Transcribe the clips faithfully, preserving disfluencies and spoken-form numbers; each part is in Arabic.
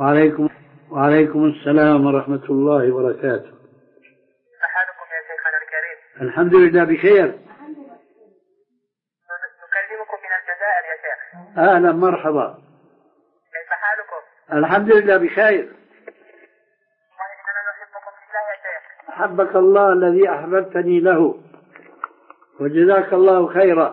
وعليكم وعليكم السلام ورحمة الله وبركاته. كيف حالكم يا شيخنا الكريم؟ الحمد لله بخير. نكلمكم من الجزائر يا شيخ. أهلا مرحبا. كيف حالكم؟ الحمد لله بخير. والله إننا نحبكم في الله يا شيخ. أحبك الله الذي أحببتني له وجزاك الله خيرا.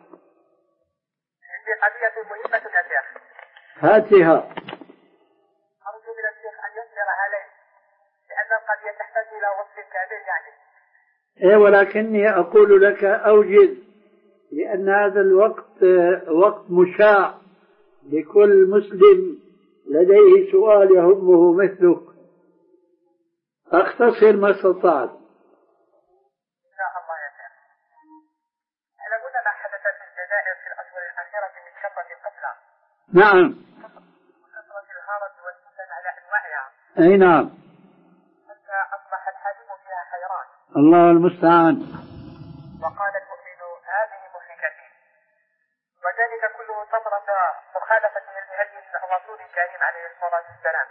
عندي قضية مهمة يا شيخ. هاتها. أرجو من الشيخ أن يصبر علي لأن القضية تحتاج إلى وصف كامل يعني. إيه ولكني أقول لك أوجز لأن هذا الوقت وقت مشاع لكل مسلم لديه سؤال يهمه مثلك، فاختصر ما استطعت. إن شاء الله يا شيخ. تعلمون ما حدث في الجزائر في الأشهر الأخيرة من كثرة القتلى؟ نعم. وكثرة الهرج والفتن على أنواعها. أي نعم. حتى أصبح الحاكم فيها حيران. الله المستعان. وقال المؤمن هذه مهلكتي، وذلك كله ثمرة مخالفة لهدي الرسول الكريم عليه الصلاة والسلام،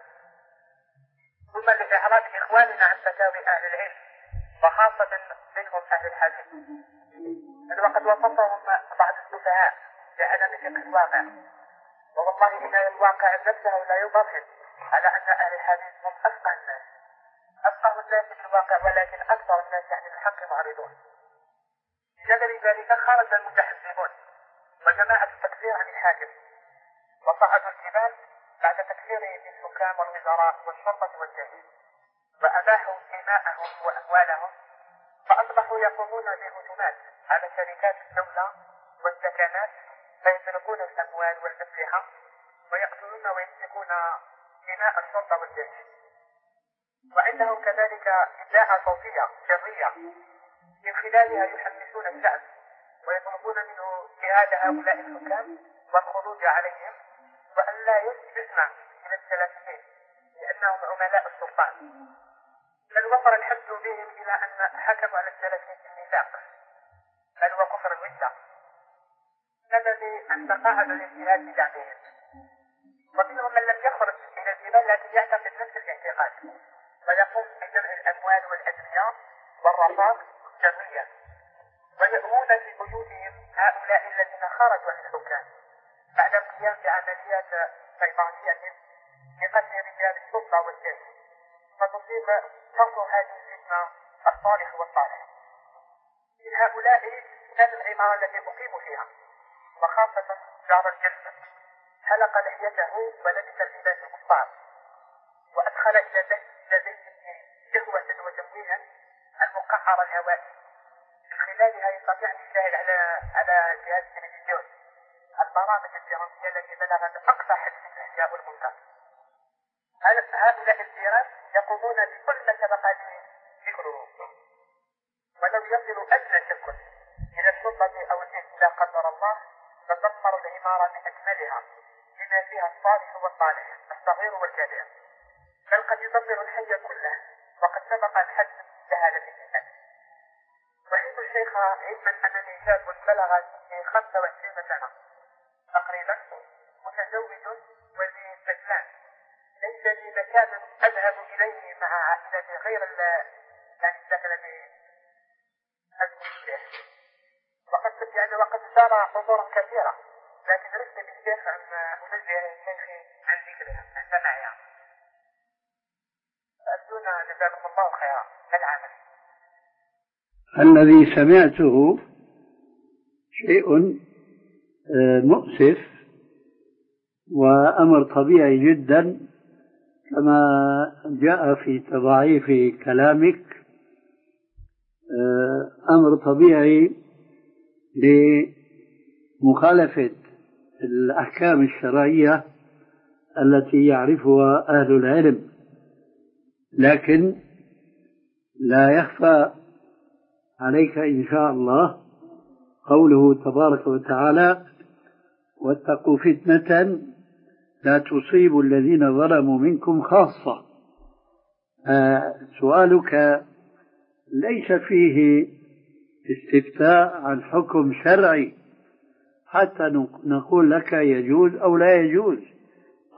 ثم لإعراض إخواننا عن فتاوى أهل العلم وخاصة منهم أهل الحديث، بل وقد وصفهم بعض السفهاء بعدم فقه الواقع، والله إن الواقع نفسه لا يبرهن على أن أهل الحديث هم أفقه الناس أفقه الناس في الواقع، ولكن أكثر الناس عن الحق معرضون. بسبب ذلك خرج المتحزبون وجماعة التكفير عن الحاكم وصعدوا الجبال بعد تكفيره بالحكام والوزراء والشرطة والجيش، وأباحوا دماءهم وأموالهم، فأصبحوا يقومون بهجومات على شركات الدولة والسكنات فيسرقون الأموال والأسلحة ويقتلون ويسفكون دماء الشرطة والجيش. وعندهم كذلك إذاعة صوتية سرية من خلالها يحمسون الشعب ويطلبون منه جهاد هؤلاء الحكام والخروج عليهم وأن لا يسمع من السلفيين لأنهم عملاء السلطان، بل وصل الحد بهم إلى أن حكموا على السلفيين بالنفاق بل وكفر الردة، سبب أن تقاعد الاجتهاد بدعمهم. ومنهم من لم يخرج إلى الجبال لكن يعتقد نفس الاعتقاد ويقوم بجمع الأموال والأدوية والرصاص جميعا، ويأوون في بيوتهم هؤلاء الذين خرجوا عن الحكام بعد القيام بعمليات شيطانية لقتل رجال السلطة والجيش، فتصيب فرض هذه الفتنة الصالح والصالح. من هؤلاء كان العمارة التي أقيم فيها وخاصة جار الجنة حلق لحيته ولبس اللباس الكفار وأدخل إلى بيته جهوة وتمويها المقعر الهوائي، من خلالها يستطيع أن يشاهد على على جهاز التلفزيون البرامج الدرامية التي بلغت أقصى حد في الأشياء والمنكر. هؤلاء الجيران يقومون بكل ما سبق ذكره، ولو يصل أدنى شك إلى السلطة أو الجيش لا قدر الله تدمر العمارة بأكملها بما فيها الصالح والطالح الصغير والكبير، بل قد يدمر الحي كله وقد سبق الحد جهالة الإنسان. وحيث الشيخ علما أنني شاب بلغ في خمسة وعشرين سنة تقريبا متزوج وذي فتلان، ليس لي مكان أذهب إليه مع عائلتي غير يعني السكن به، وقد يعني وقد سار أمور كثيرة، لكن رفت بالشيخ أن أنزه شيخي عن ذكرها عن سماعها. أرجونا جزاكم الله خيرا العمل. الذي سمعته شيء مؤسف وأمر طبيعي جدا كما جاء في تضعيف كلامك، أمر طبيعي لمخالفة الأحكام الشرعية التي يعرفها أهل العلم، لكن لا يخفى عليك إن شاء الله قوله تبارك وتعالى واتقوا فتنة لا تصيب الذين ظلموا منكم خاصة. آه سؤالك ليس فيه استفتاء عن حكم شرعي حتى نقول لك يجوز أو لا يجوز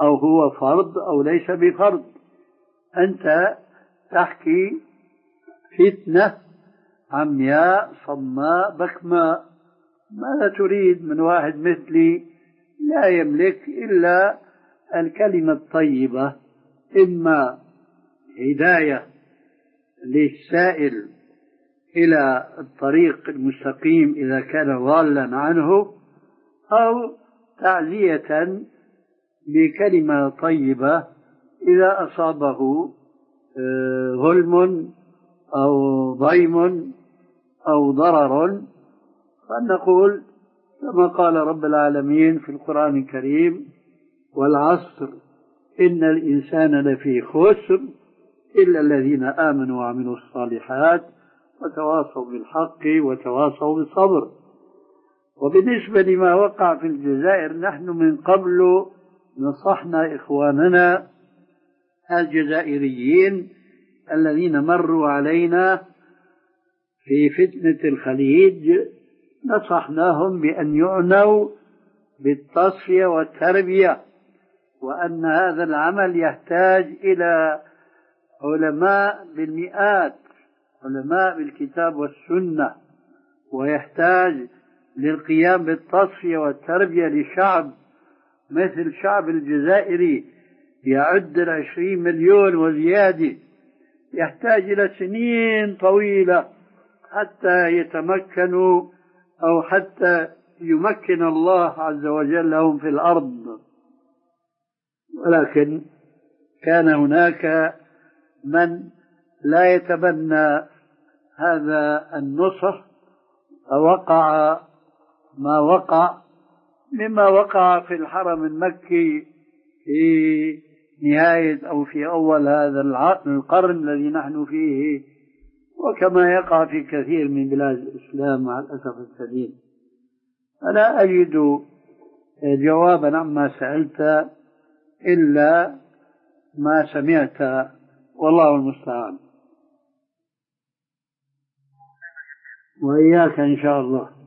أو هو فرض أو ليس بفرض. أنت تحكي فتنة عمياء صماء بكماء، ماذا تريد من واحد مثلي لا يملك إلا الكلمة الطيبة، إما هداية للسائل إلى الطريق المستقيم إذا كان ضالا عنه، أو تعزية بكلمة طيبة إذا أصابه ظلم أو ضيم أو ضرر، فنقول كما قال رب العالمين في القرآن الكريم: والعصر إن الإنسان لفي خسر إلا الذين آمنوا وعملوا الصالحات وتواصوا بالحق وتواصوا بالصبر. وبالنسبة لما وقع في الجزائر، نحن من قبل نصحنا إخواننا الجزائريين الذين مروا علينا في فتنة الخليج، نصحناهم بأن يعنوا بالتصفية والتربية، وأن هذا العمل يحتاج إلى علماء بالمئات، علماء بالكتاب والسنة، ويحتاج للقيام بالتصفية والتربية لشعب مثل الشعب الجزائري يعد العشرين مليون وزيادة، يحتاج إلى سنين طويلة حتى يتمكنوا أو حتى يمكن الله عز وجل لهم في الأرض. ولكن كان هناك من لا يتبنى هذا النصح، فوقع ما وقع مما وقع في الحرم المكي في نهاية أو في أول هذا القرن الذي نحن فيه، وكما يقع في كثير من بلاد الإسلام مع الأسف الشديد. أنا أجد جوابا عما سألت إلا ما سمعت، والله المستعان، وإياك إن شاء الله.